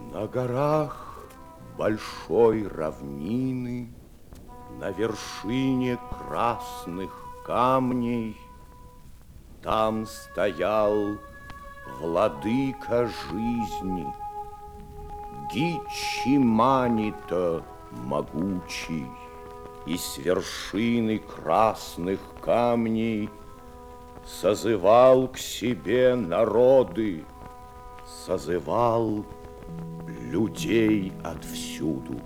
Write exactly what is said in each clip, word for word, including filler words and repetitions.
На горах большой равнины, на вершине красных камней, там стоял владыка жизни, Гичимани-то могучий, и с вершины красных камней созывал к себе народы, созывал людей отвсюду.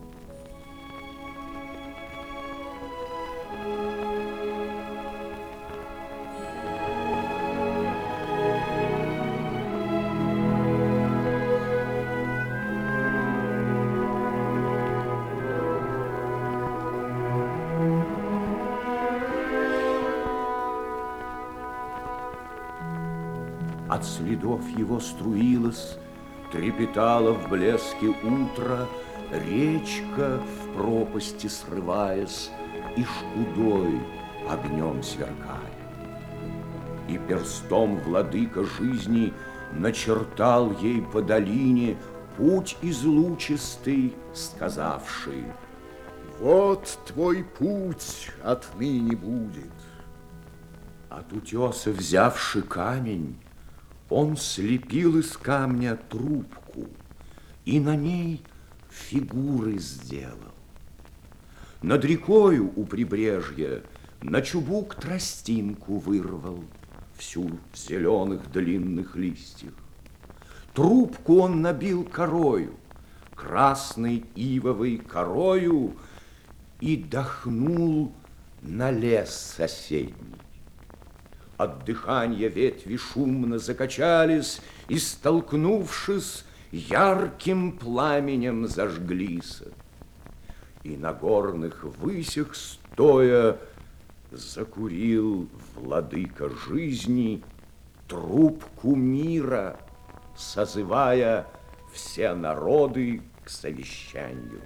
От следов его струилась, трепетала в блеске утра речка, в пропасти срываясь и шкудой огнем сверкая. И перстом владыка жизни начертал ей по долине путь излучистый, сказавший: вот твой путь отныне будет. От утеса взявши камень, он слепил из камня трубку и на ней фигуры сделал. Над рекою у прибрежья на чубук тростинку вырвал, всю в зеленых длинных листьях. Трубку он набил корою, красной ивовой корою, и дохнул на лес соседний. От дыхания ветви шумно закачались и, столкнувшись, ярким пламенем зажглись. И на горных высях стоя закурил владыка жизни трубку мира, созывая все народы к совещанию.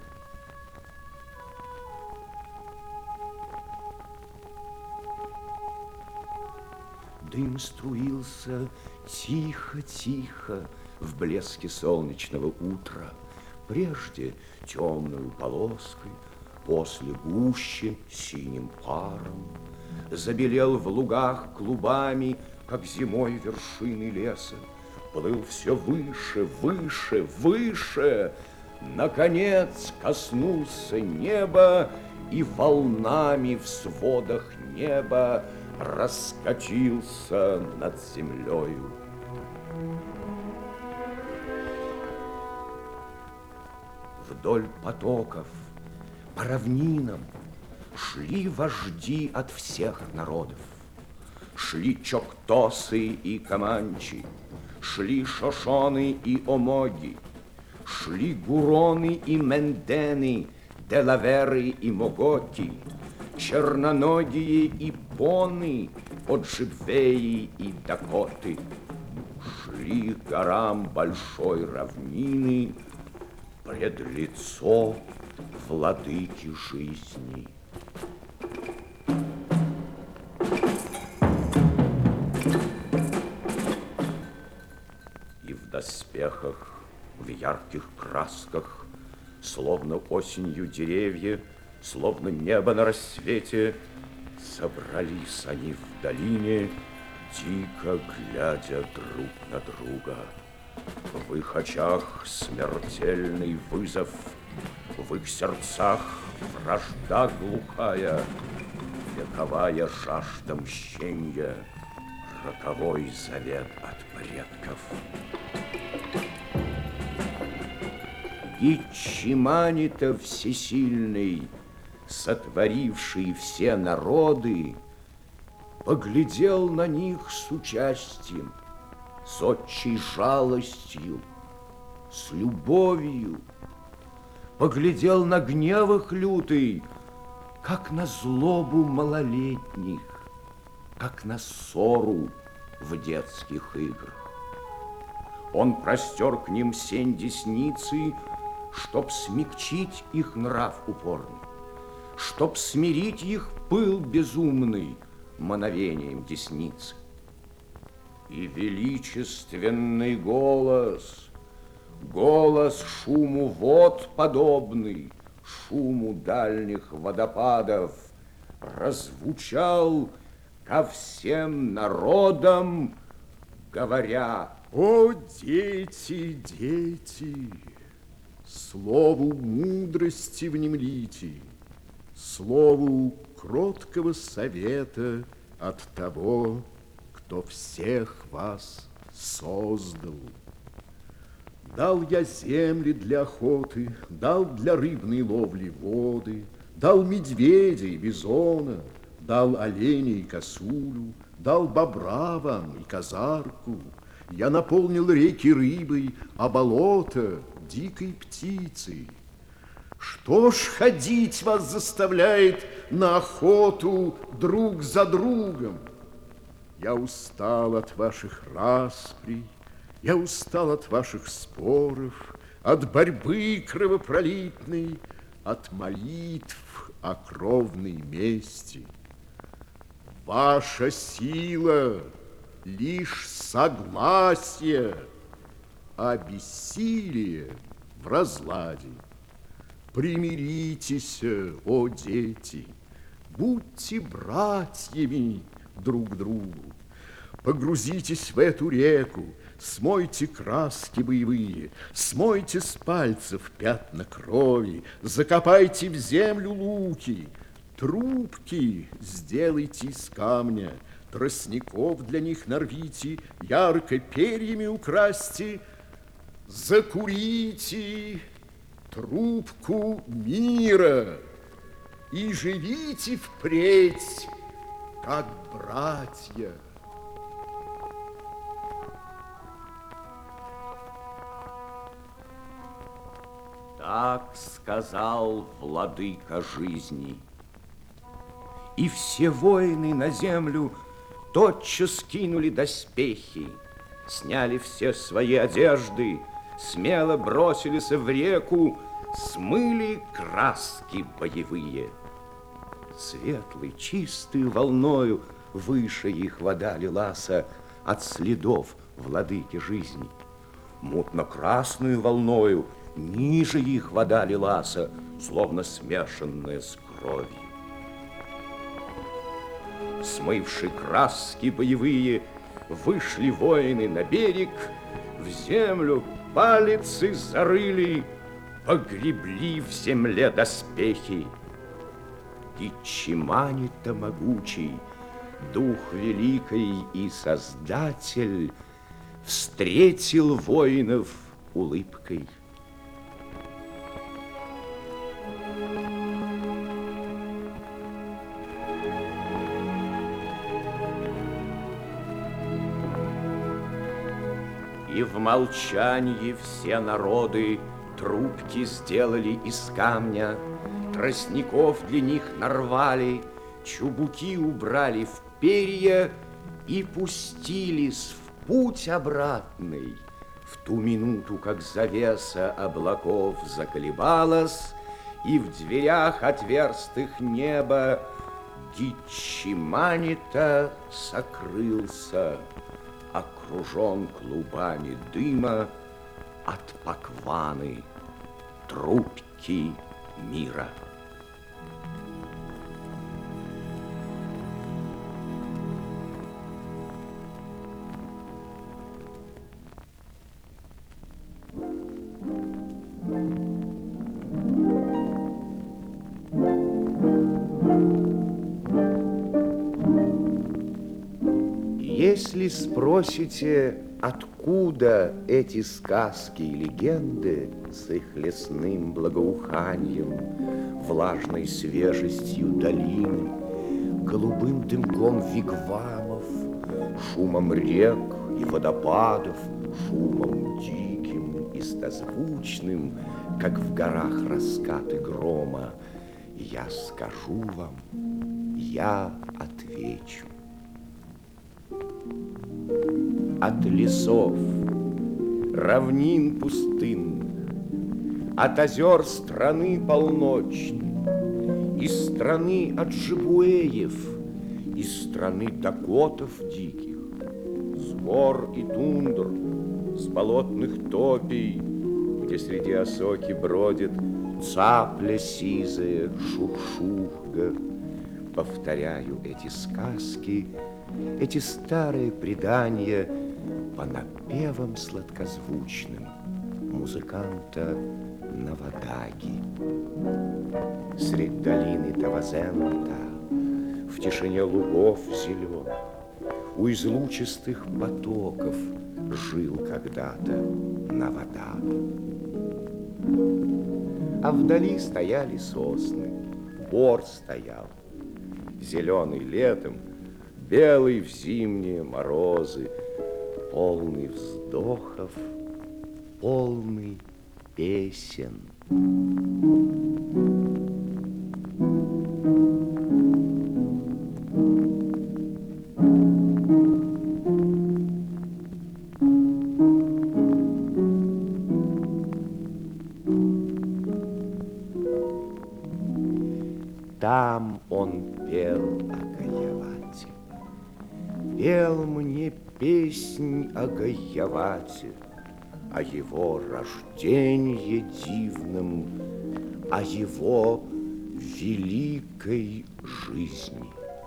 Дым струился тихо-тихо в блеске солнечного утра, прежде темную полоской, после гуще синим паром. Забелел в лугах клубами, как зимой вершины леса, плыл все выше, выше, выше, наконец коснулся неба и волнами в сводах неба раскатился над землею. Вдоль потоков, по равнинам шли вожди от всех народов. Шли чоктосы и команчи, шли шошоны и омоги, шли гуроны и мендены, делаверы и моготи, черноногие и поны, оджибвеи и дакоты. Шли к горам большой равнины пред лицо владыки жизни. И в доспехах, в ярких красках, словно осенью деревья, словно небо на рассвете, собрались они в долине, дико глядя друг на друга. В их очах смертельный вызов, в их сердцах вражда глухая, вековая жажда мщенья, роковой завет от предков. Гичимани-то всесильный, сотворивший все народы, поглядел на них с участием, с отчей жалостью, с любовью, поглядел на гнев их лютый, как на злобу малолетних, как на ссору в детских играх. Он простер к ним сень десницы, чтоб смягчить их нрав упорный, чтоб смирить их пыл безумный мановением десницы. И величественный голос Голос шуму вод подобный, шуму дальних водопадов, прозвучал ко всем народам, говоря: о, дети, дети, слову мудрости внемлите, слову кроткого совета от того, кто всех вас создал. Дал я земли для охоты, дал для рыбной ловли воды, дал медведя и бизона, дал оленя и косулю, дал бобра вам и казарку. Я наполнил реки рыбой, а болото дикой птицей. Что ж ходить вас заставляет на охоту друг за другом? Я устал от ваших расприй, я устал от ваших споров, от борьбы кровопролитной, от молитв о кровной мести. Ваша сила лишь согласие, а бессилие в разладе. Примиритесь, о дети, будьте братьями друг к другу. Погрузитесь в эту реку, смойте краски боевые, смойте с пальцев пятна крови, закопайте в землю луки, трубки сделайте из камня, тростников для них нарвите, ярко перьями украсьте, закурите трубку мира и живите впредь, как братья. Так сказал владыка жизни. И все воины на землю тотчас кинули доспехи, сняли все свои одежды, смело бросились в реку, смыли краски боевые. Светлой, чистой волною выше их вода лилася от следов владыки жизни. Мутно-красную волною ниже их вода лилася, словно смешанная с кровью. Смывши краски боевые, вышли воины на берег, в землю палицы зарыли, погребли в земле доспехи. И Чимани-то могучий, дух великий и создатель, встретил воинов улыбкой. И в молчании все народы трубки сделали из камня, тростников для них нарвали, чубуки убрали в перья и пустились в путь обратный. В ту минуту, как завеса облаков заколебалась, и в дверях отверстых неба Гичимани-то сокрылся, окружен клубами дыма от Пакваны, трубки мира. Если спросите, откуда эти сказки и легенды с их лесным благоуханием, влажной свежестью долин, голубым дымком вигвамов, шумом рек и водопадов, шумом диким и стозвучным, как в горах раскаты грома, я скажу вам, я отвечу. От лесов, равнин пустынных, от озер страны полночной, из страны аджибуэев, из страны дакотов диких, с гор и тундр, с болотных топий, где среди осоки бродит цапля сизая, шуршурга. Повторяю эти сказки, эти старые предания по напевам сладкозвучным музыканта Навадаги. Средь долины Тавазента, в тишине лугов зеленых, у излучистых потоков жил когда-то Навадаг. А вдали стояли сосны, бор стоял, зеленый летом, белый в зимние морозы, полный вздохов, полный песен. Там он пел о Гаявате, пел мне песнь о Гаявате, о его рождении дивном, о его великой жизни.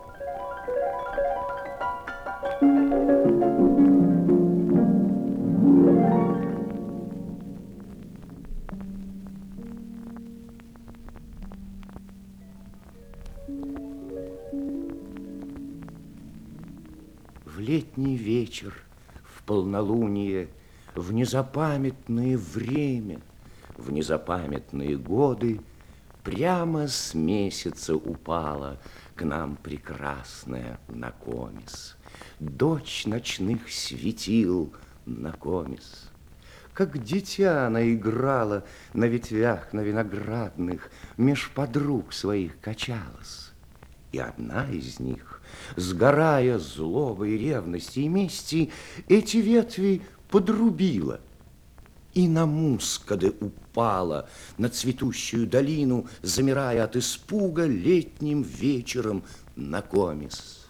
В летний вечер, в полнолуние, в незапамятное время, в незапамятные годы прямо с месяца упала к нам прекрасная Накомис, дочь ночных светил Накомис. Как дитя она играла на ветвях, на виноградных, меж подруг своих качалась. И одна из них, сгорая злобой, ревности и мести, эти ветви подрубила и на мускады упала на цветущую долину, замирая от испуга летним вечером Накомис.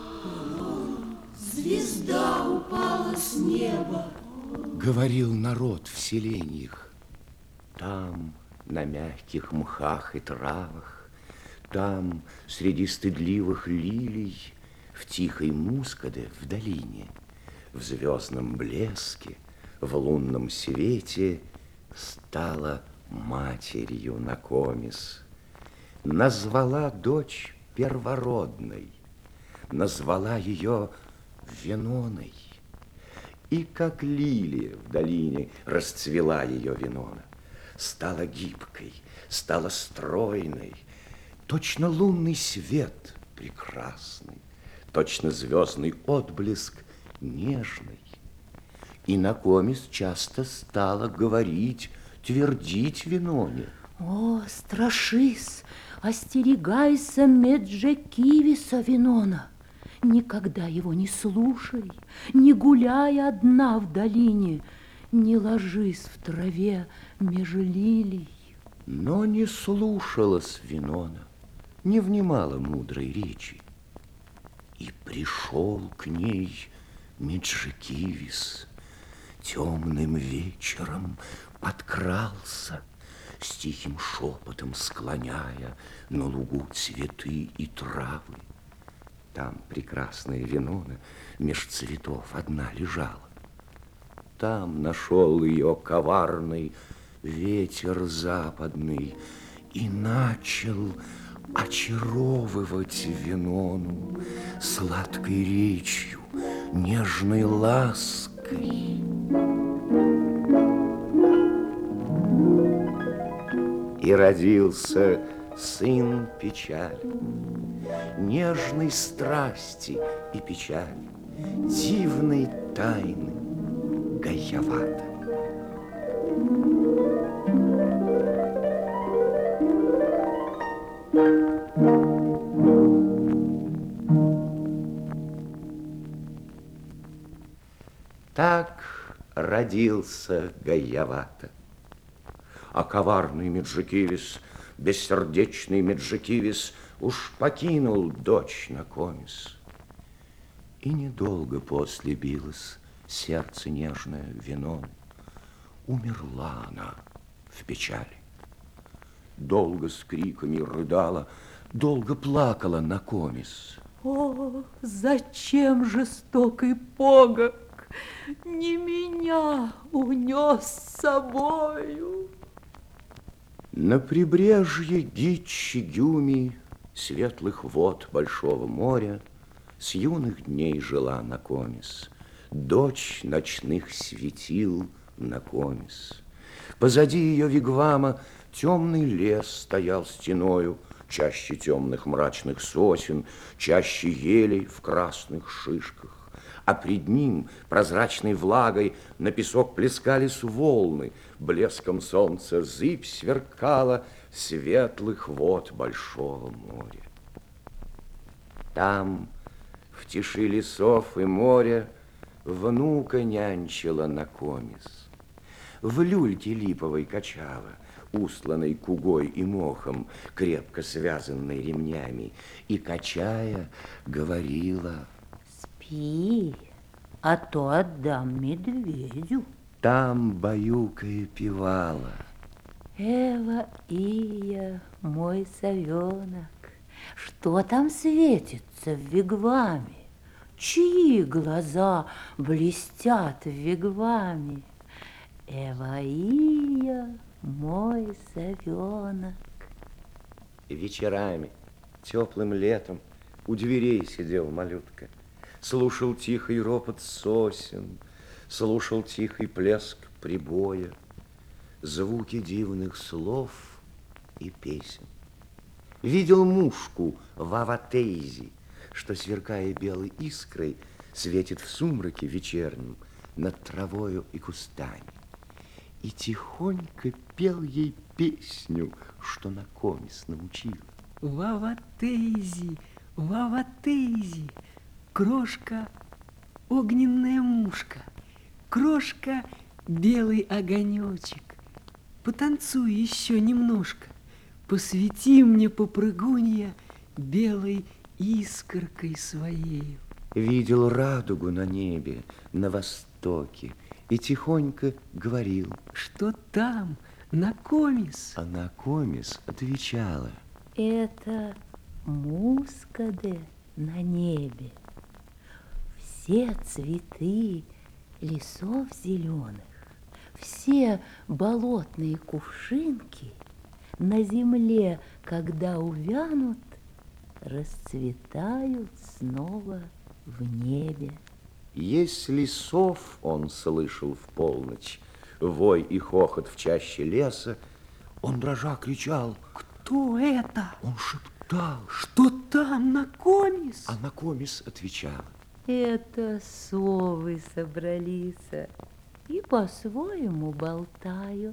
Звезда упала с неба, говорил народ в селеньях. Там, на мягких мхах и травах, там, среди стыдливых лилий, в тихой мускаде в долине, в звездном блеске, в лунном свете стала матерью Накомис. Назвала дочь первородной, назвала ее Веноной. И как лилия в долине расцвела ее Венона, стала гибкой, стала стройной, точно лунный свет прекрасный, точно звездный отблеск нежный. И Накомис часто стала говорить, твердить Веноне: о, страшись, остерегайся Меджекивиса, Венона. Никогда его не слушай, не гуляй одна в долине, не ложись в траве меж лилий. Но не слушалась Венона, не внимала мудрой речи. И пришел к ней Меджикивис, темным вечером подкрался, с тихим шепотом склоняя на лугу цветы и травы. Там прекрасная Венона меж цветов одна лежала. Там нашел ее коварный ветер западный и начал очаровывать Венону сладкой речью, нежной лаской. И родился сын печали, нежной страсти и печали, дивной тайны Гаявата. Так родился Гаявата. А коварный Меджикивис, бессердечный Меджикивис, уж покинул дочь Накомис. И недолго после билось сердце нежное Веноны. умерла она в печали. Долго с криками рыдала, долго плакала Накомис. О, зачем жестокий погок не меня унес с собою? На прибрежье Гичи-Гюми, светлых вод большого моря, с юных дней жила Накомис, дочь ночных светил Накомис. Позади ее вигвама темный лес стоял стеною, чаще темных мрачных сосен, чаще елей в красных шишках. А пред ним прозрачной влагой на песок плескались волны, блеском солнца зыбь сверкала светлых вод большого моря. Там, в тиши лесов и моря, внука нянчила Накомис. В люльке липовой качала, устланной кугой и мохом, крепко связанной ремнями, и, качая, говорила: спи, а то отдам медведю. Там баюкая певала: Эва, Ия, мой совенок, что там светится в вигваме? Чьи глаза блестят в вигваме? Эва, Ия, мой совенок. Вечерами, теплым летом у дверей сидел малютка, слушал тихий ропот сосен, слушал тихий плеск прибоя, звуки дивных слов и песен. Видел мушку Ваватейзи, что, сверкая белой искрой, светит в сумраке вечернем над травою и кустами, и тихонько пел ей песню, что Накомис научила. Ваватейзи, Ваватейзи, крошка, огненная мушка, крошка, белый огонечек. Потанцуй еще немножко, посвети мне, попрыгунья, белой искоркой своей. Видел радугу на небе, на востоке, и тихонько говорил: что там, Накомис? А Накомис отвечала: это мускаде на небе. Все цветы лесов зеленых, все болотные кувшинки на земле, когда увянут, расцветают снова в небе. Если сов он слышал в полночь, вой и хохот в чаще леса, он дрожа кричал: кто это? Он шептал: что там, Накомис? А Накомис отвечала: это совы собрались и по-своему болтают.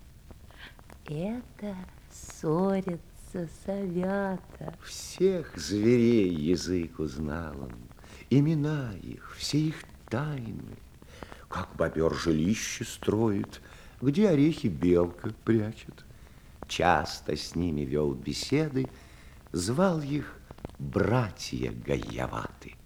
Это ссорятся совята. Всех зверей язык узнал он, имена их, все их тайны, как бобер жилище строит, где орехи белка прячет. Часто с ними вел беседы, звал их братья Гаяваты.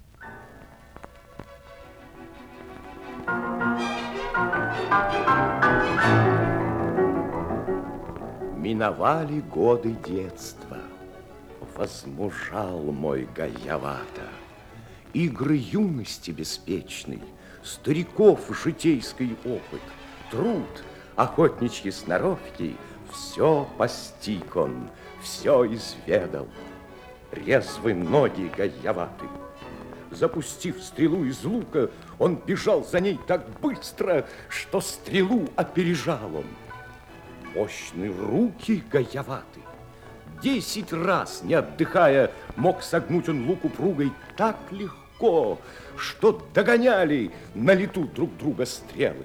Миновали годы детства, возмужал мой Гаявата. Игры юности беспечной, стариков житейский опыт, труд, охотничьи сноровки, все постиг он, все изведал. Резвы ноги Гаяваты. Запустив стрелу из лука, он бежал за ней так быстро, что стрелу опережал он. Мощные руки Гаяваты. Десять раз, не отдыхая, мог согнуть он лук упругой так легко, что догоняли на лету друг друга стрелы.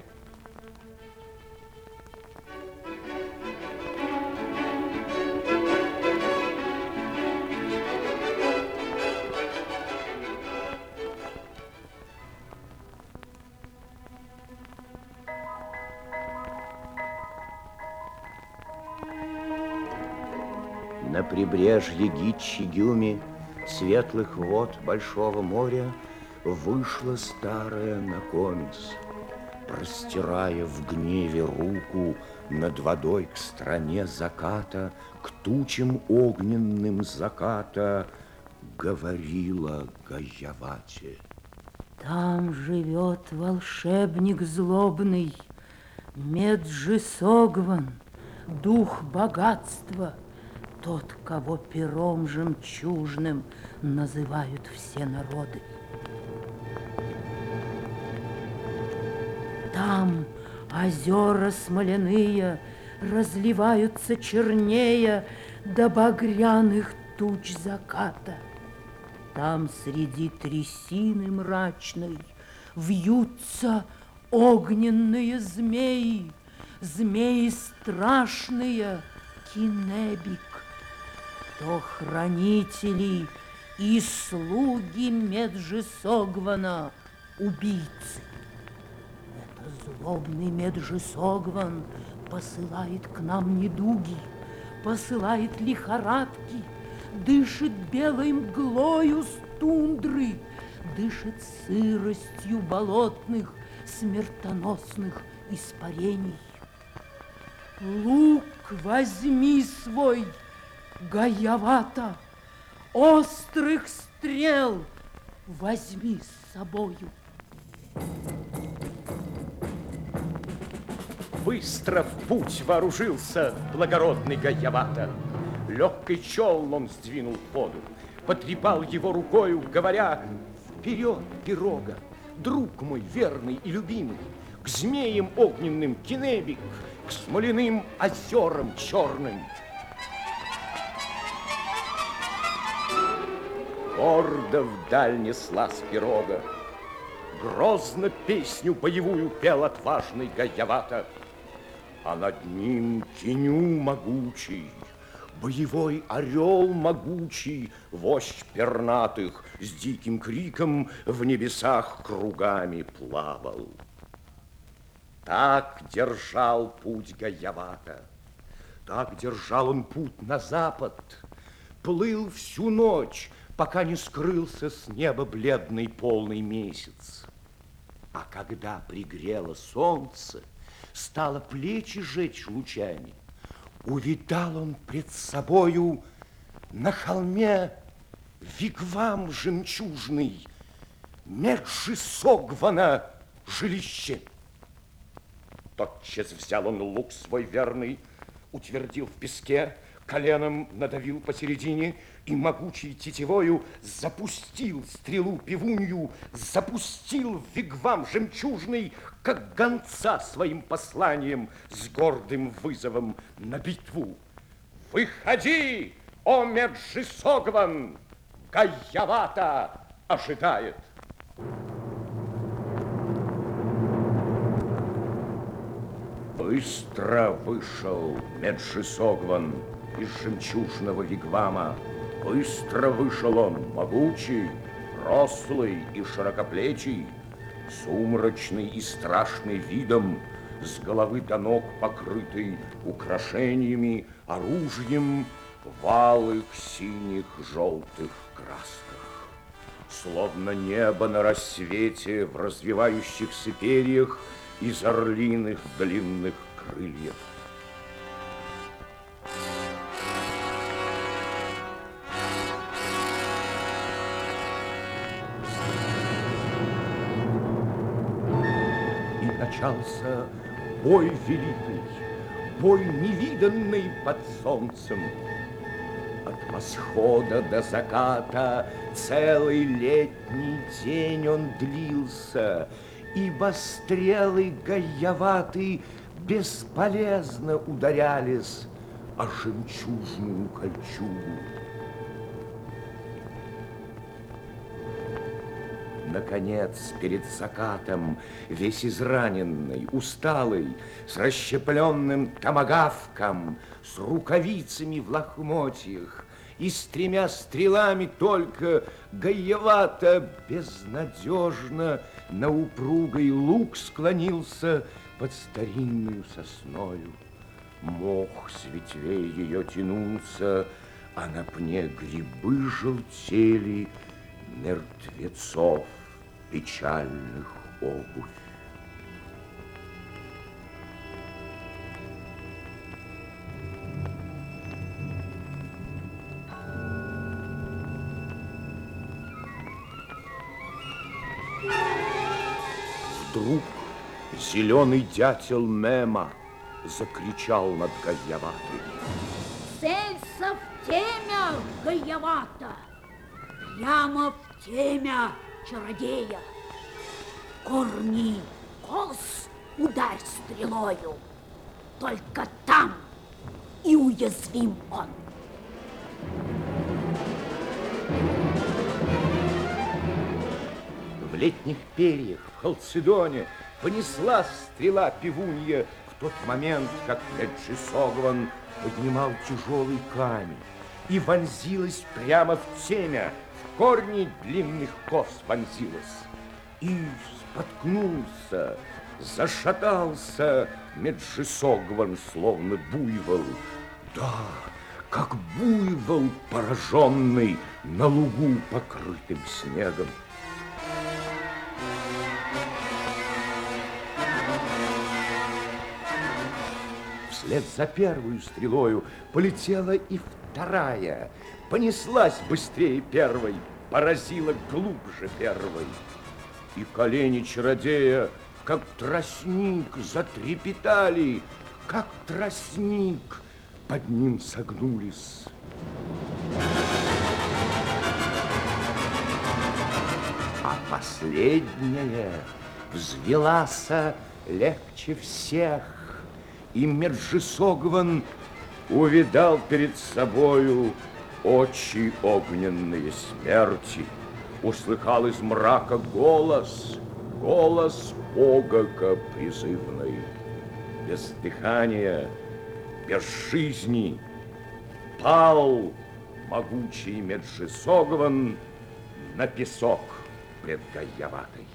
На прибрежье Гичи-Гюми, светлых вод большого моря, вышла старая Накомис. простирая в гневе руку над водой к стране заката, к тучам огненным заката, говорила Гаявате. Там живет волшебник злобный, Меджисогван, дух богатства, тот, кого пером жемчужным называют все народы. Там озера смоляные разливаются чернее до багряных туч заката. Там среди трясины мрачной вьются огненные змеи, змеи страшные, Кинебик, то хранители и слуги Меджисогвана, убийцы. Это злобный Меджисогван посылает к нам недуги, посылает лихорадки, дышит белой мглою с тундры, дышит сыростью болотных смертоносных испарений. Лук возьми свой, Гаявата, острых стрел возьми с собою. Быстро в путь вооружился благородный Гаявата. Легкий челн он сдвинул в воду, потрепал его рукою, говоря: «Вперед, пирога, друг мой верный и любимый, к змеям огненным Кинебик, к смоляным озерам черным». Гордо вдаль неслась пирога, грозно песню боевую пел отважный Гаявата, а над ним Киню могучий, боевой орел могучий, вождь пернатых, с диким криком в небесах кругами плавал. Так держал путь Гаявата, так держал он путь на запад, плыл всю ночь, пока не скрылся с неба бледный полный месяц. А когда пригрело солнце, стало плечи жечь лучами, увидал он пред собою на холме вигвам жемчужный, Меджисогвана жилище. Тотчас взял он лук свой верный, утвердил в песке, коленом надавил посередине и могучей тетивою запустил стрелу пивунью, запустил в вигвам жемчужный, как гонца своим посланием с гордым вызовом на битву. «Выходи, о Меджисогван! Гаявата ожидает!» Быстро вышел Меджисогван из жемчужного вигвама. Быстро вышел он, могучий, рослый и широкоплечий, сумрачный и страшный видом, с головы до ног покрытый украшениями, оружием в алых, синих, желтых красках. Словно небо на рассвете в развивающихся перьях из орлиных длинных крыльев. И начался бой великий, бой невиданный под солнцем. От восхода до заката целый летний день он длился, ибо стрелы Гаяваты бесполезно ударялись о жемчужную кольчугу. Наконец, перед закатом, весь израненный, усталый, с расщепленным томагавком, с рукавицами в лохмотьях и с тремя стрелами только, Гаявата безнадежно на упругой лук склонился под старинную сосною. Мох с ветвей ее тянулся, а на пне грибы желтели, мертвецов печальных обувь. вдруг зеленый дятел Мема закричал над Гаяватой. Целься в темя, Гаявата, прямо в темя чародея. Корни кос ударь стрелою, только там и уязвим он. В летних перьях, в Халцедоне понеслась стрела пивунья в тот момент, как Меджисоглан поднимал тяжелый камень и вонзилась прямо в темя, в корни длинных кос вонзилась. И споткнулся, зашатался Меджисоглан, словно буйвол. Да, как буйвол, пораженный на лугу, покрытым снегом. Вслед за первую стрелою полетела и вторая, понеслась быстрее первой, поразила глубже первой. И колени чародея, как тростник, затрепетали, как тростник под ним согнулись. А последняя взвелась легче всех, и Меджисоглан увидал перед собою очи огненные смерти, услыхал из мрака голос, голос Огока призывный. Без дыхания, без жизни пал могучий Меджисоглан на песок пред Гаяватой.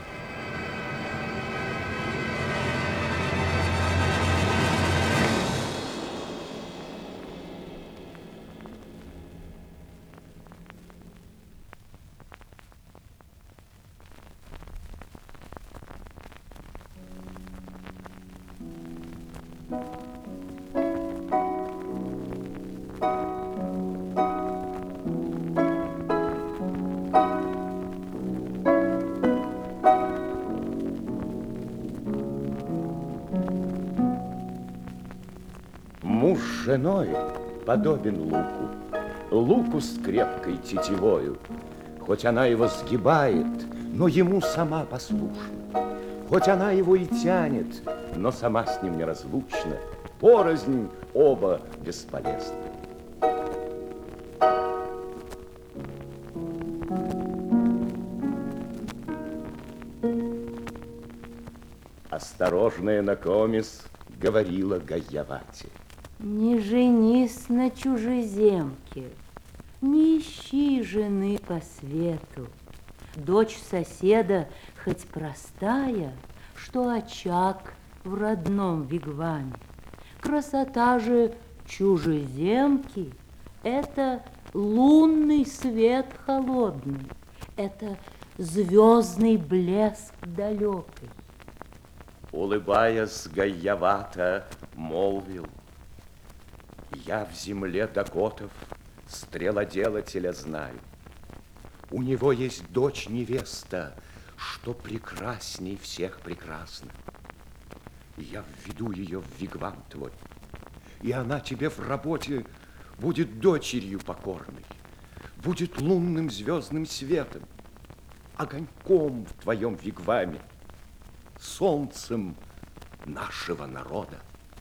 Муж с женой подобен луку, луку с крепкой тетивою. Хоть она его сгибает, но ему сама послушна. Хоть она его и тянет, но сама с ним неразлучна. Порознь оба бесполезны. Осторожная Накомис говорила Гаявате. Не женись на чужеземке, не ищи жены по свету. Дочь соседа хоть простая, что очаг в родном вигваме. Красота же чужеземки — это лунный свет холодный, это звездный блеск далекой. Улыбаясь, Гаявата молвил: я в земле дакотов стрелоделателя знаю. У него есть дочь-невеста, что прекрасней всех прекрасна. Я введу ее в вигвам твой, и она тебе в работе будет дочерью покорной, будет лунным звездным светом, огоньком в твоем вигваме, солнцем нашего народа.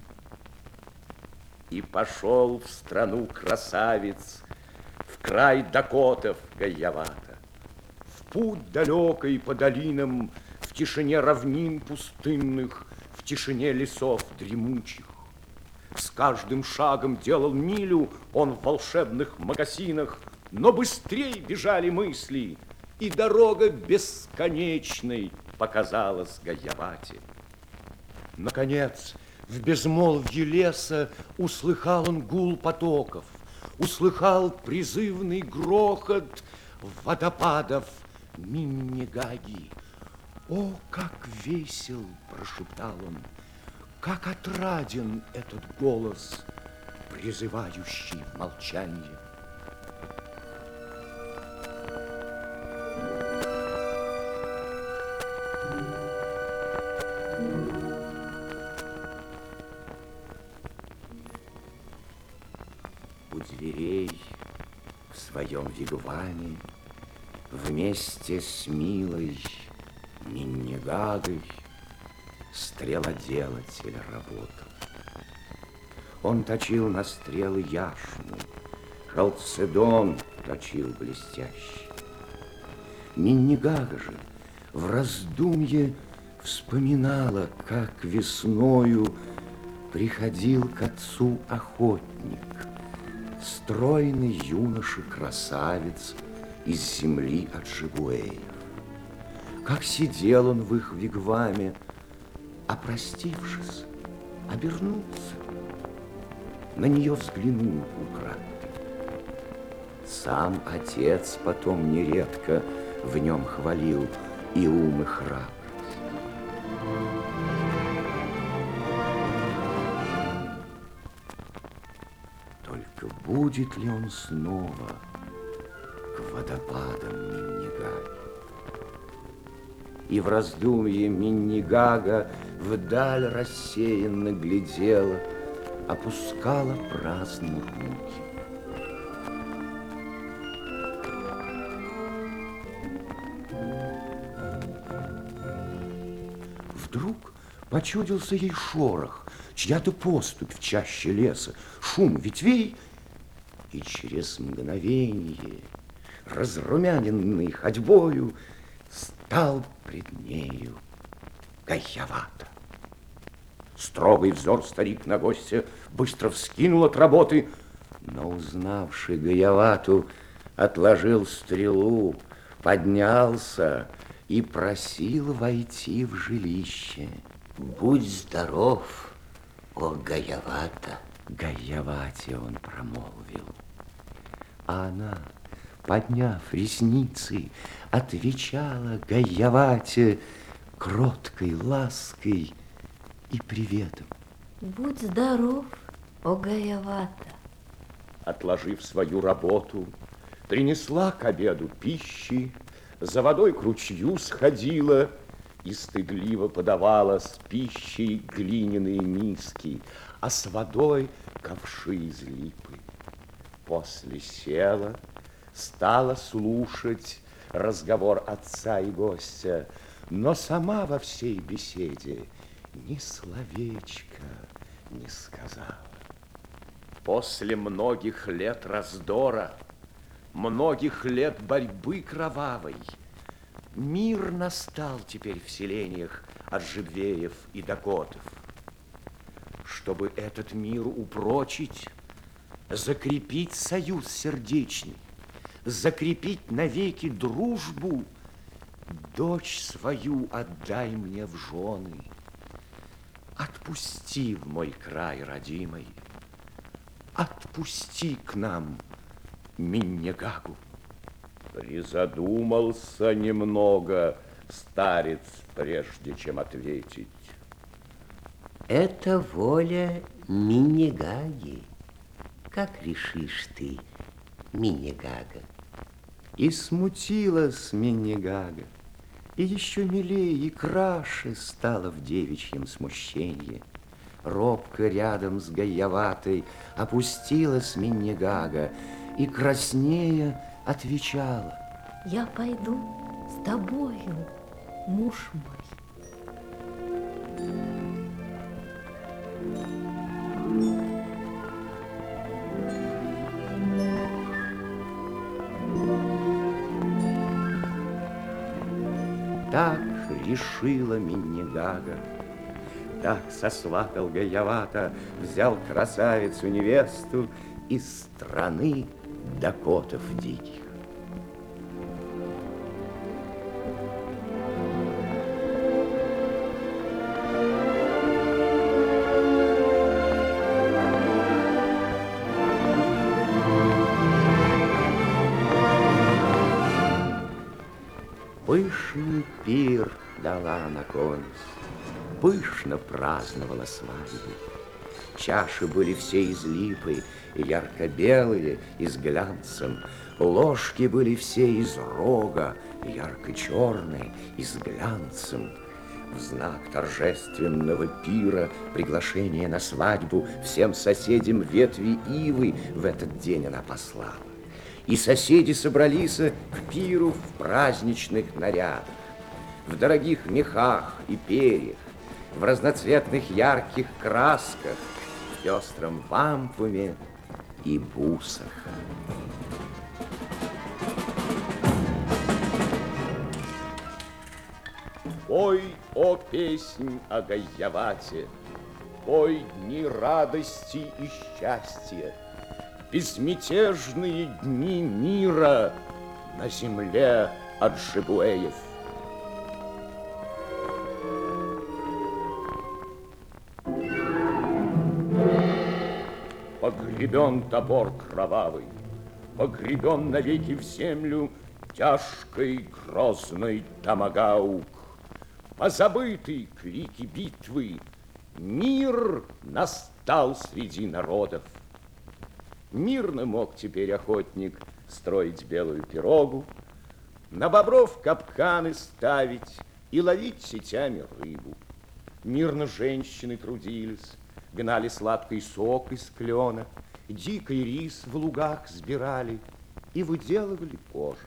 И пошел в страну красавиц, в край дакотов Гаявата, в путь далекой по долинам, в тишине равнин пустынных, в тишине лесов дремучих. С каждым шагом делал милю он в волшебных мокасинах, но быстрей бежали мысли, и дорога бесконечной показалась Гаявате. Наконец, в безмолвье леса услыхал он гул потоков, услыхал призывный грохот водопадов Миннегаги. О, как весел, прошептал он, как отраден этот голос, призывающий в молчанье. зверей в своем вигваме вместе с милой Миннигагой стрелоделатель работал. Он точил на стрелы яшму, халцедон точил блестящий. Миннигага же в раздумье вспоминала, как весною приходил к отцу охотник, стройный юноша-красавец из земли Аджибуэев. Как сидел он в их вигваме, а простившись, обернулся, на нее взглянул украдкой. Сам отец потом нередко в нем хвалил и ум, и храбрость. Только будет ли он снова к водопадам Миннигаги? И в раздумье Миннигага вдаль рассеянно глядела, опускала праздные руки. Вдруг почудился ей шорох, чья-то поступь в чаще леса, шум ветвей, и через мгновенье, разрумяненный ходьбою, стал пред нею Гаявата. Строгий взор старик на гостя быстро вскинул от работы, но, узнавший Гаявату, отложил стрелу, поднялся и просил войти в жилище. Будь здоров, о Гаявата. Гаявате он промолвил. А она, подняв ресницы, отвечала Гаявате кроткой лаской и приветом. Будь здоров, о Гаявата. Отложив свою работу, принесла к обеду пищи, за водой к ручью сходила и стыдливо подавала с пищей глиняные миски, а с водой ковши из липы. После села, стала слушать разговор отца и гостя, но сама во всей беседе ни словечка не сказала. После многих лет раздора, многих лет борьбы кровавой, мир настал теперь в селениях Аджибвеев и Дакотов. Чтобы этот мир упрочить, закрепить союз сердечный, закрепить навеки дружбу, дочь свою отдай мне в жены. Отпусти в мой край родимый, отпусти к нам Миннигагу. Призадумался немного старец, прежде чем ответить. Это воля Миннигаги. Как решишь ты, Миннигага? И смутилась Миннигага, и еще милее и краше стала в девичьем смущении. Робко рядом с Гаяватой опустилась Миннигага и краснея отвечала. Я пойду с тобою, муж мой. Так решила Миннигага, так сосватал Гаявата, взял красавицу-невесту из страны Дакотов диких. Пышный пир дала на конец, пышно праздновала свадьбу. Чаши были все из липы, ярко-белые и с глянцем. Ложки были все из рога, ярко-черные и с глянцем. В знак торжественного пира приглашение на свадьбу всем соседям ветви ивы в этот день она послала. И соседи собрались к пиру в праздничных нарядах, в дорогих мехах и перьях, в разноцветных ярких красках, в пестром вампуме и бусах. Пой, о песнь о Гайявате, пой дни радости и счастья, безмятежные дни мира на земле Аджибуэев. Погребен топор кровавый, погребен навеки в землю тяжкой грозной томагаук. Позабыты крики битвы, мир настал среди народов. Мирно мог теперь охотник строить белую пирогу, на бобров капканы ставить и ловить сетями рыбу. Мирно женщины трудились, гнали сладкий сок из клена, дикий рис в лугах сбирали и выделывали кожи.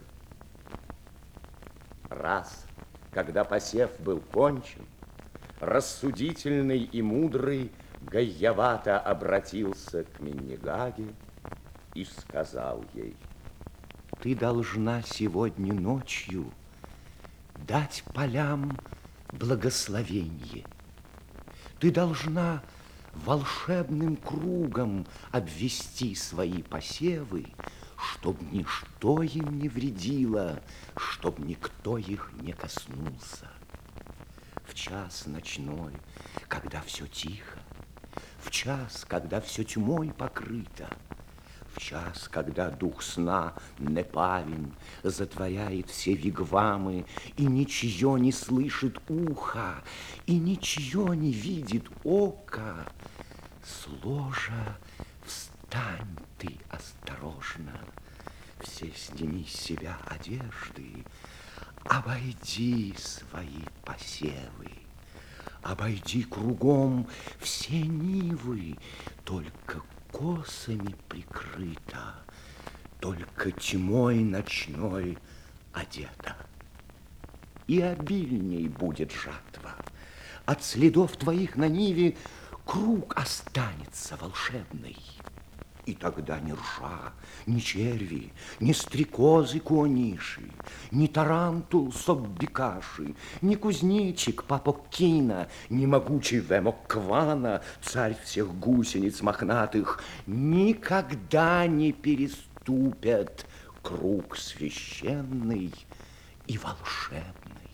Раз, когда посев был кончен, рассудительный и мудрый Гайявата обратился к Миннигаге и сказал ей: ты должна сегодня ночью дать полям благословенье. Ты должна волшебным кругом обвести свои посевы, чтоб ничто им не вредило, чтоб никто их не коснулся. В час ночной, когда все тихо, в час, когда все тьмой покрыто, в час, когда дух сна Непавин затворяет все вигвамы, и ничье не слышит ухо, и ничье не видит око, с ложа встань ты осторожно, все сними с себя одежды, обойди свои посевы, обойди кругом все нивы, только косами прикрыта, только тьмой ночной одета. И обильней будет жатва. От следов твоих на ниве круг останется волшебный. И тогда ни ржа, ни черви, ни стрекозы кониши, ни тарантул соббикаши, ни кузнечик Папоккина, ни могучий Вемокквана, царь всех гусениц мохнатых, никогда не переступят круг священный и волшебный.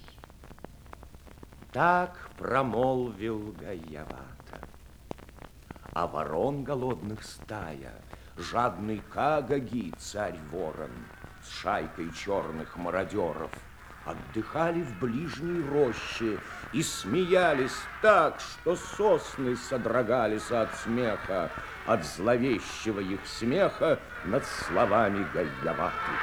Так промолвил Гайявата. А ворон голодных стая, жадный Кагаги, царь-ворон, с шайкой черных мародеров, отдыхали в ближней роще и смеялись так, что сосны содрогались от смеха, от зловещего их смеха над словами Гайяваты.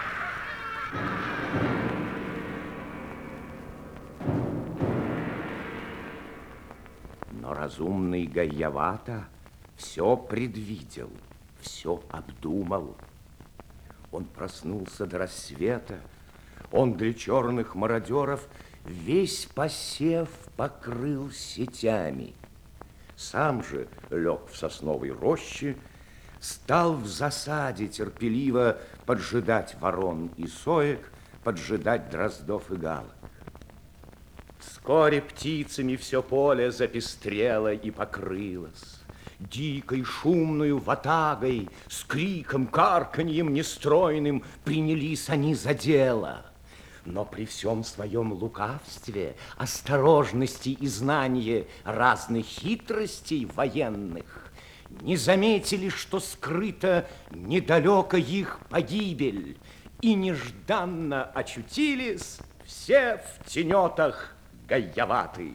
Но разумный Гайявата все предвидел, все обдумал. Он проснулся до рассвета, он для черных мародеров весь посев покрыл сетями. Сам же лег в сосновой роще, стал в засаде терпеливо поджидать ворон и соек, поджидать дроздов и галок. Вскоре птицами все поле запестрело и покрылось. Дикой шумную ватагой, с криком, карканьем нестройным принялись они за дело. Но при всем своем лукавстве, осторожности и знании разных хитростей военных не заметили, что скрыто недалеко их погибель, и нежданно очутились все в тенетах Гайяваты.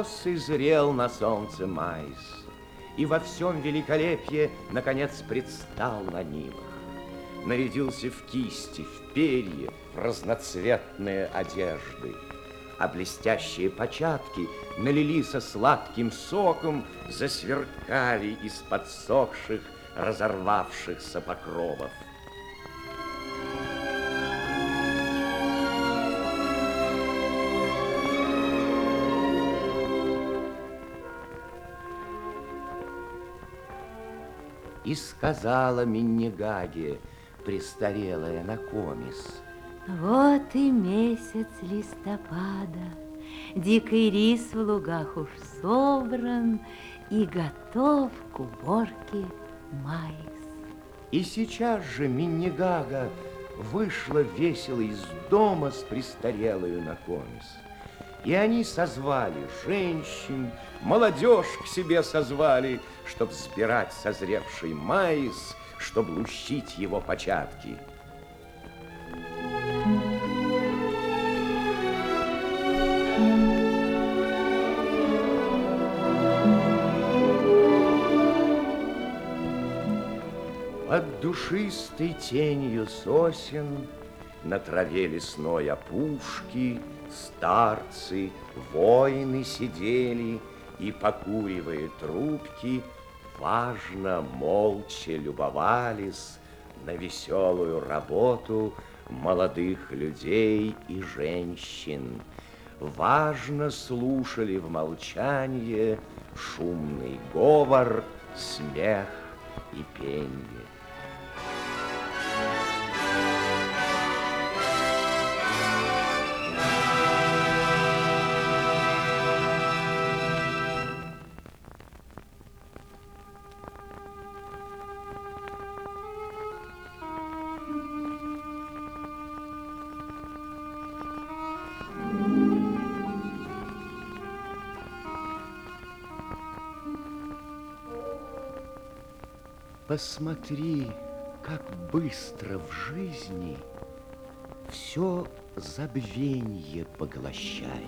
Рос и зрел на солнце майс, и во всем великолепии, наконец, предстал на нивах. Нарядился в кисти, в перья, в разноцветные одежды, а блестящие початки налили со сладким соком, засверкали из подсохших, разорвавшихся покровов. И сказала Миннигаге, престарелая Накомис: Вот и месяц листопада, дикий рис в лугах уж собран и готов к уборке майс. И сейчас же Миннигага вышла весело из дома с престарелою Накомис. И они созвали женщин, молодежь к себе созвали, чтоб сбирать созревший майс, чтоб лущить его початки. Под душистой тенью сосен на траве лесной опушки старцы, воины сидели и, покуривая трубки, важно, молча любовались на веселую работу молодых людей и женщин. Важно слушали в молчании шумный говор, смех и пенье. Посмотри, как быстро в жизни все забвенье поглощает.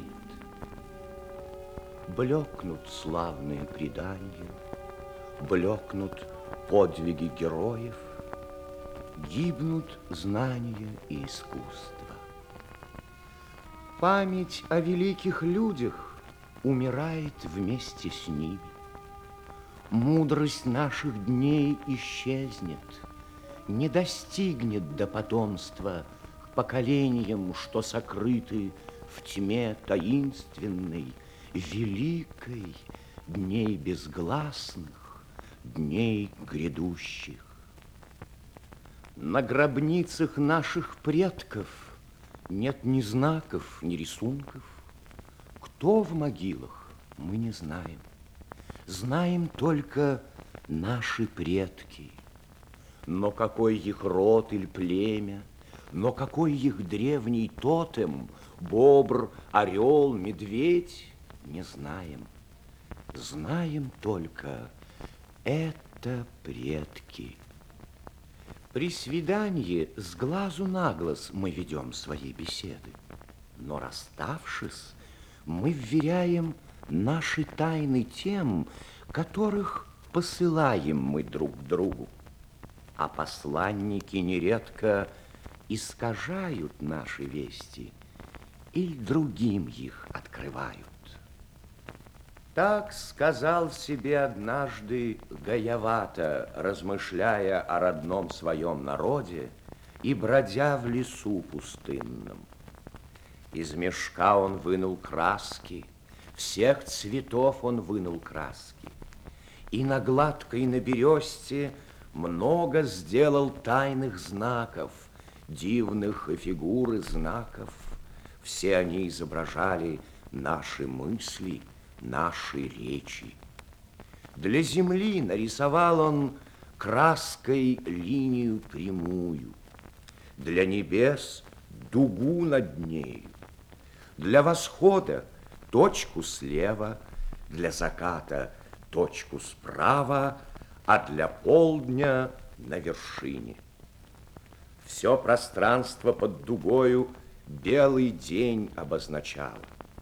Блекнут славные предания, блекнут подвиги героев, гибнут знания и искусство. Память о великих людях умирает вместе с ними. Мудрость наших дней исчезнет, не достигнет до потомства к поколениям, что сокрыты в тьме таинственной, великой, дней безгласных, дней грядущих. На гробницах наших предков нет ни знаков, ни рисунков. Кто в могилах, мы не знаем. Знаем только наши предки. Но какой их род или племя, но какой их древний тотем, бобр, орел, медведь, не знаем. Знаем только, это предки. При свидании с глазу на глаз мы ведем свои беседы, но расставшись, мы вверяем наши тайны тем, которых посылаем мы друг другу. А посланники нередко искажают наши вести или другим их открывают. Так сказал себе однажды Гаявата, размышляя о родном своем народе и бродя в лесу пустынном. Из мешка он вынул краски, всех цветов он вынул краски, и на гладкой на бересте много сделал тайных знаков, дивных и фигуры знаков. Все они изображали наши мысли, наши речи. Для земли нарисовал он краской линию прямую, для небес дугу над нею, для восхода точку слева, для заката точку справа, а для полдня на вершине. Все пространство под дугою белый день обозначало.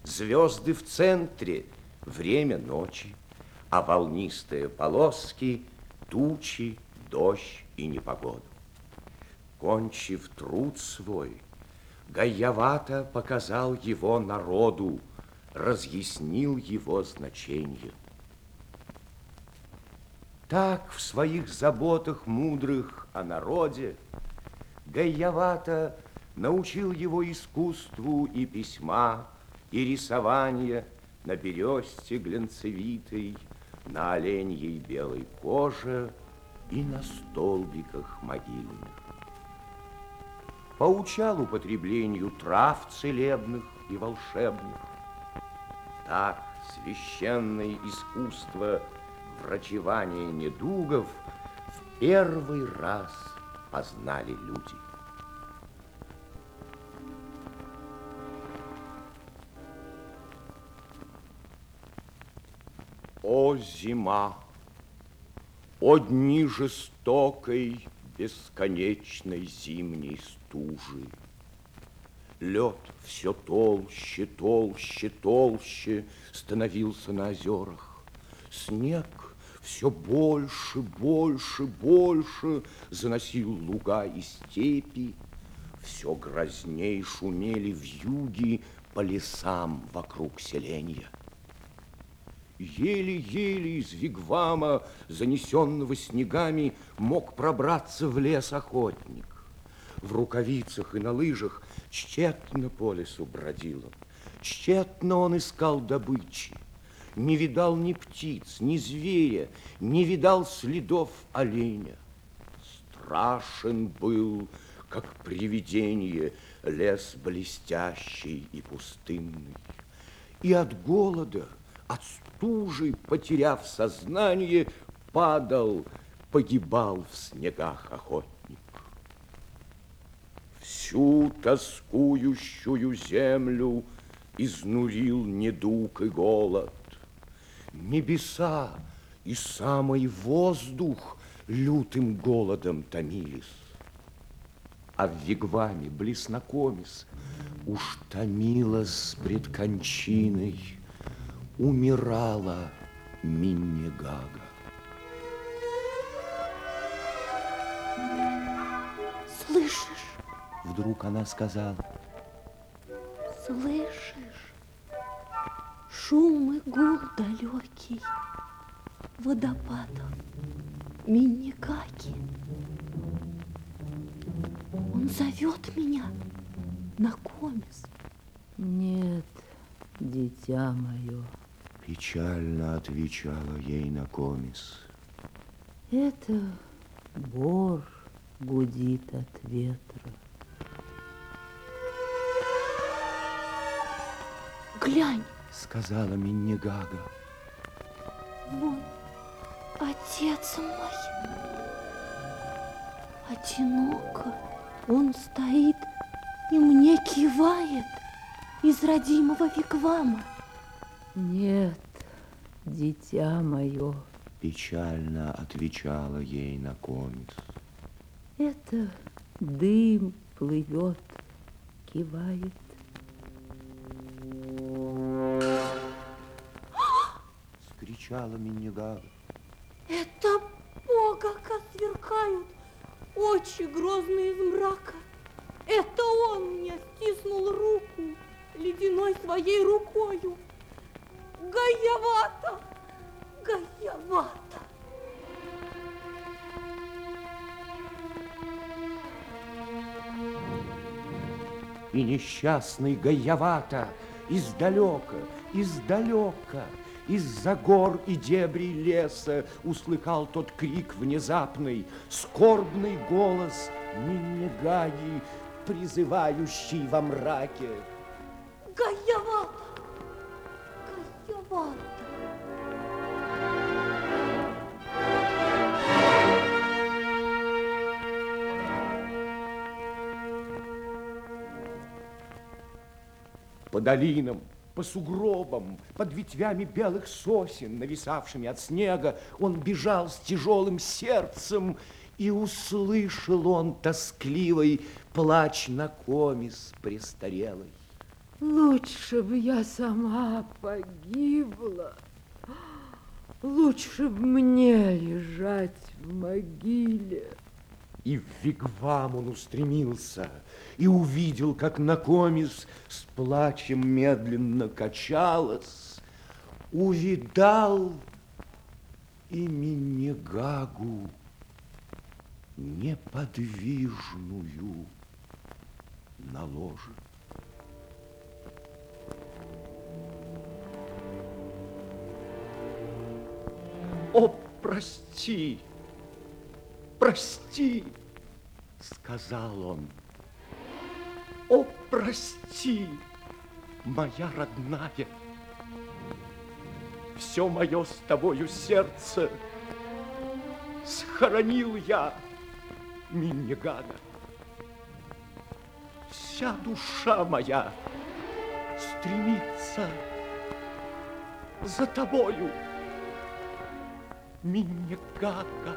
Звезды в центре, время ночи, а волнистые полоски, тучи, дождь и непогоду. Кончив труд свой, Гаявата показал его народу, разъяснил его значение. Так в своих заботах мудрых о народе Гаявата научил его искусству и письма, и рисования на бересте глянцевитой, на оленьей белой коже и на столбиках могильных. Поучал употреблению трав целебных и волшебных. Так священное искусство врачевания недугов в первый раз познали люди. О, зима! О, дни жестокой, бесконечной зимней стужи! Лед все толще, толще, толще становился на озерах. Снег все больше, больше, больше заносил луга и степи. Все грозней шумели вьюги по лесам вокруг селения. Еле-еле из вигвама, занесенного снегами, мог пробраться в лес охотник. В рукавицах и на лыжах тщетно по лесу бродил он. Тщетно он искал добычи. Не видал ни птиц, ни зверя, не видал следов оленя. Страшен был, как привидение, лес блестящий и пустынный. И от голода, от стужи, потеряв сознание, падал, погибал в снегах охотник. Всю тоскующую землю изнурил недуг и голод. Небеса и самый воздух лютым голодом томились. А в вигваме близ Накомис уж томилась пред кончиной, умирала Миннегага. Слышишь? Вдруг она сказала. Слышишь? Шум и гул далекий водопадов Миннегаги. Он зовет меня на Комис. Нет, дитя мое. Печально отвечала ей Накомис. Это бор гудит от ветра. Глянь, сказала Миннегага. вон отец мой. Одиноко он стоит и мне кивает из родимого вигвама. Нет, дитя мое. Печально отвечала ей Накомис. Это дым плывет, кивает. Скричала Миннегага. Это Бога, как сверкают очи грозные из мрака. Это он мне стиснул руку ледяной своей рукою. Гаявата! Гаявата! И несчастный Гаявата издалека, издалека, из-за гор и дебрей леса услыхал тот крик внезапный, скорбный голос Миннегаги, призывающий во мраке. Гаявата! Гаявата! По долинам, по сугробам, под ветвями белых сосен, нависавшими от снега, он бежал с тяжелым сердцем, и услышал он тоскливый плач Накомис престарелой. Лучше бы я сама погибла. Лучше бы мне лежать в могиле. И в вигвам он устремился, и увидел, как Накомис с плачем медленно качалась. Увидал и Миннигагу неподвижную на ложе. О, прости, прости, сказал он. О, прости, моя родная. Все мое с тобою сердце схоронил я, Миннигага. Вся душа моя стремится за тобою, Миннигага.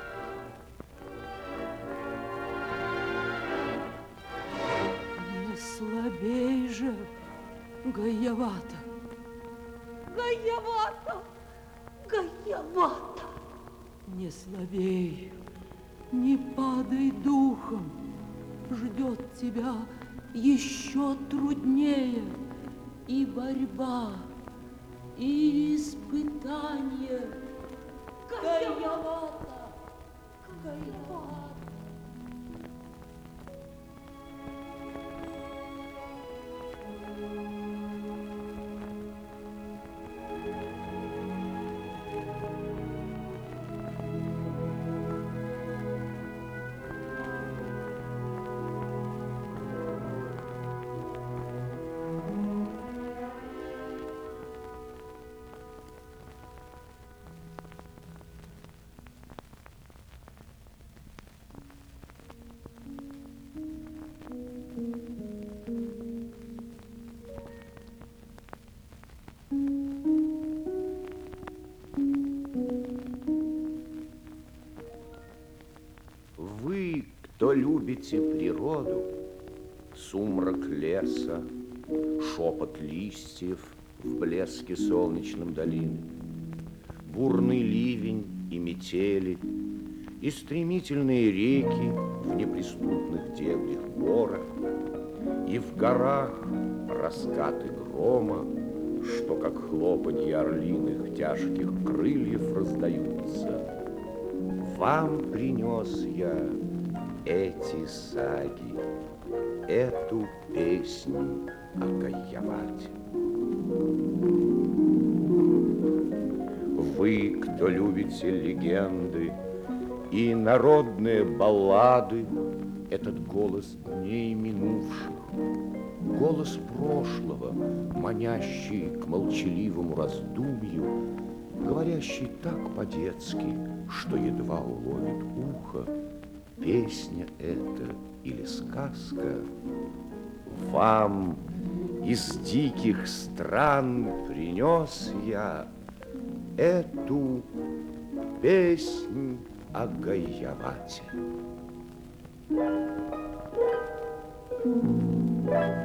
Не слабей же, Гаявата. Гаявата! Гаявата! Не слабей, не падай духом. Ждет тебя еще труднее и борьба, и испытание. Гаявата! Гаявата! Вы, кто любите природу, сумрак леса, шепот листьев в блеске солнечном долины, бурный ливень и метели, и стремительные реки в неприступных дебрях бора, и в горах раскаты грома, что, как хлопанье орлиных тяжких крыльев, раздаются. Вам принес я эти саги, эту песню о Гаявате. Вы, кто любите легенды и народные баллады, этот голос дней минувших, голос прошлого, манящий к молчаливому раздумью, говорящий так по-детски, что едва уловит ухо, песня эта или сказка, вам из диких стран принес я эту песнь о Гаявате.